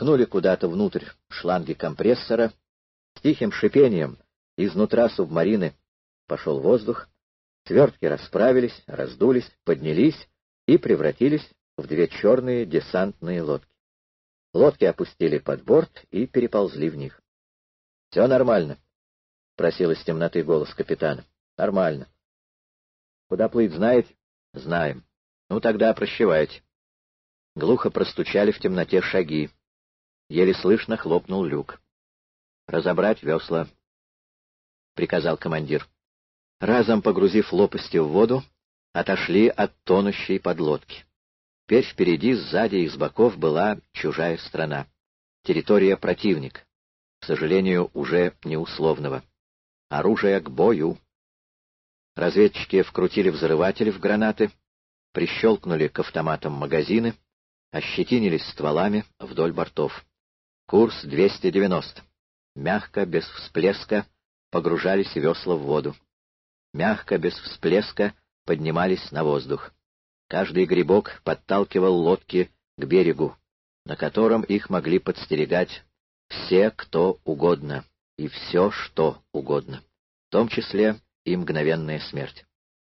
ткнули куда-то внутрь шланги компрессора. С тихим шипением изнутра субмарины пошел воздух, свертки расправились, раздулись, поднялись и превратились в две черные десантные лодки. Лодки опустили под борт и переползли в них. — Все нормально? — просил из темноты голос капитана. — Нормально. — Куда плыть, знаете? — Знаем. — Ну, тогда прощавайте. Глухо простучали в темноте шаги. Еле слышно хлопнул люк. — Разобрать весла, — приказал командир. Разом погрузив лопасти в воду, отошли от тонущей подлодки. Теперь впереди, сзади и с боков была чужая страна. Территория противника. К сожалению, уже не условного. Оружие к бою. Разведчики вкрутили взрыватели в гранаты, прищелкнули к автоматам магазины, ощетинились стволами вдоль бортов. Курс 290. Мягко, без всплеска, погружались весла в воду. Мягко, без всплеска, поднимались на воздух. Каждый грибок подталкивал лодки к берегу, на котором их могли подстерегать все, кто угодно, и все, что угодно, в том числе и мгновенная смерть.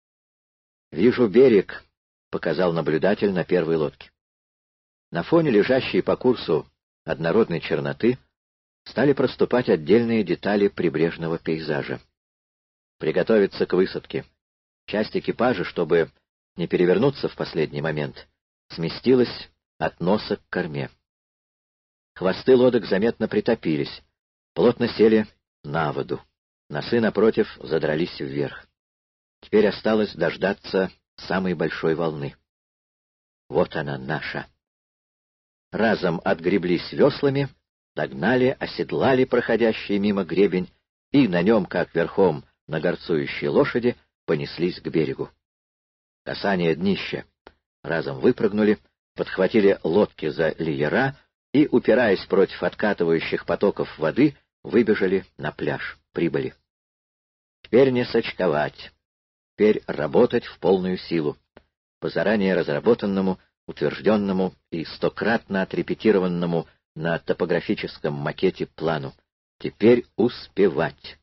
«Вижу берег», — показал наблюдатель на первой лодке. На фоне лежащей по курсу однородной черноты стали проступать отдельные детали прибрежного пейзажа. Приготовиться к высадке. Часть экипажа, чтобы не перевернуться в последний момент, сместилась от носа к корме. Хвосты лодок заметно притопились, плотно сели на воду. Носы, напротив, задрались вверх. Теперь осталось дождаться самой большой волны. Вот она, наша. Разом отгреблись веслами, догнали, оседлали проходящий мимо гребень и на нем, как верхом на горцующей лошади, понеслись к берегу. Касание днища. Разом выпрыгнули, подхватили лодки за леера и, упираясь против откатывающих потоков воды, выбежали на пляж. Прибыли. Теперь не сочковать. Теперь работать в полную силу. По заранее разработанному, утвержденному и стократно отрепетированному на топографическом макете плану. Теперь успевать.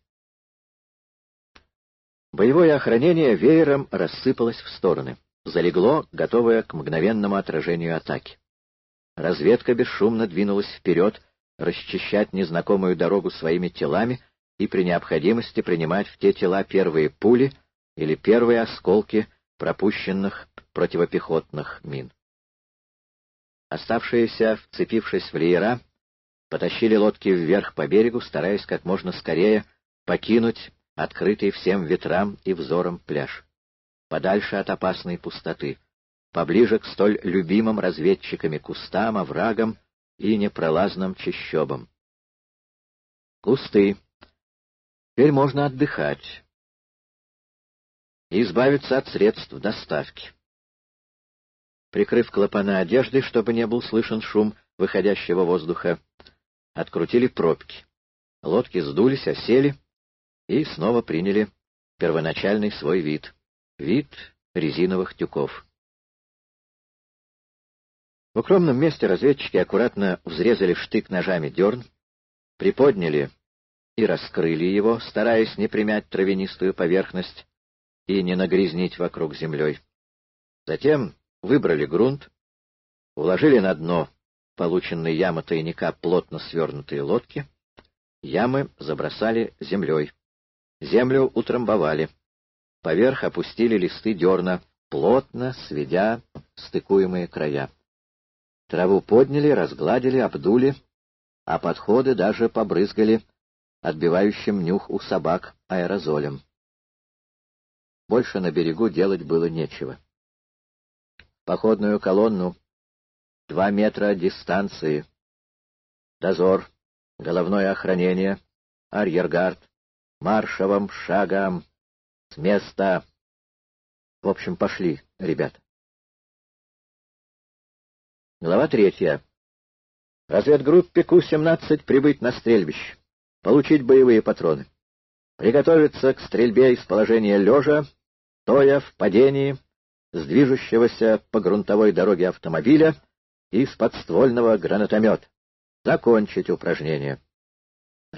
Боевое охранение веером рассыпалось в стороны. Залегло, готовое к мгновенному отражению атаки. Разведка бесшумно двинулась вперед, расчищать незнакомую дорогу своими телами и при необходимости принимать в те тела первые пули или первые осколки пропущенных противопехотных мин. Оставшиеся, вцепившись в леера, потащили лодки вверх по берегу, стараясь как можно скорее покинуть открытый всем ветрам и взорам пляж, подальше от опасной пустоты, поближе к столь любимым разведчиками кустам, оврагам и непролазным чащобам. Кусты. Теперь можно отдыхать и избавиться от средств доставки. Прикрыв клапана одежды, чтобы не был слышен шум выходящего воздуха, открутили пробки. Лодки сдулись, осели и снова приняли первоначальный свой вид — вид резиновых тюков. В укромном месте разведчики аккуратно взрезали штык ножами дерн, приподняли и раскрыли его, стараясь не примять травянистую поверхность и не нагрязнить вокруг землей. Затем выбрали грунт, уложили на дно полученной ямы тайника плотно свернутые лодки, ямы забросали землей, землю утрамбовали, поверх опустили листы дерна, плотно сведя стыкуемые края. Траву подняли, разгладили, обдули, а подходы даже побрызгали отбивающим нюх у собак аэрозолем. Больше на берегу делать было нечего. Походную колонну, 2 метра дистанции, дозор, головное охранение, арьергард, маршевым шагом, с места. В общем, пошли, ребята. Глава 3. Разведгруппе Ку-17 прибыть на стрельбище, получить боевые патроны, приготовиться к стрельбе из положения лежа, стоя в падении, с движущегося по грунтовой дороге автомобиля и с подствольного гранатомета. Закончить упражнение.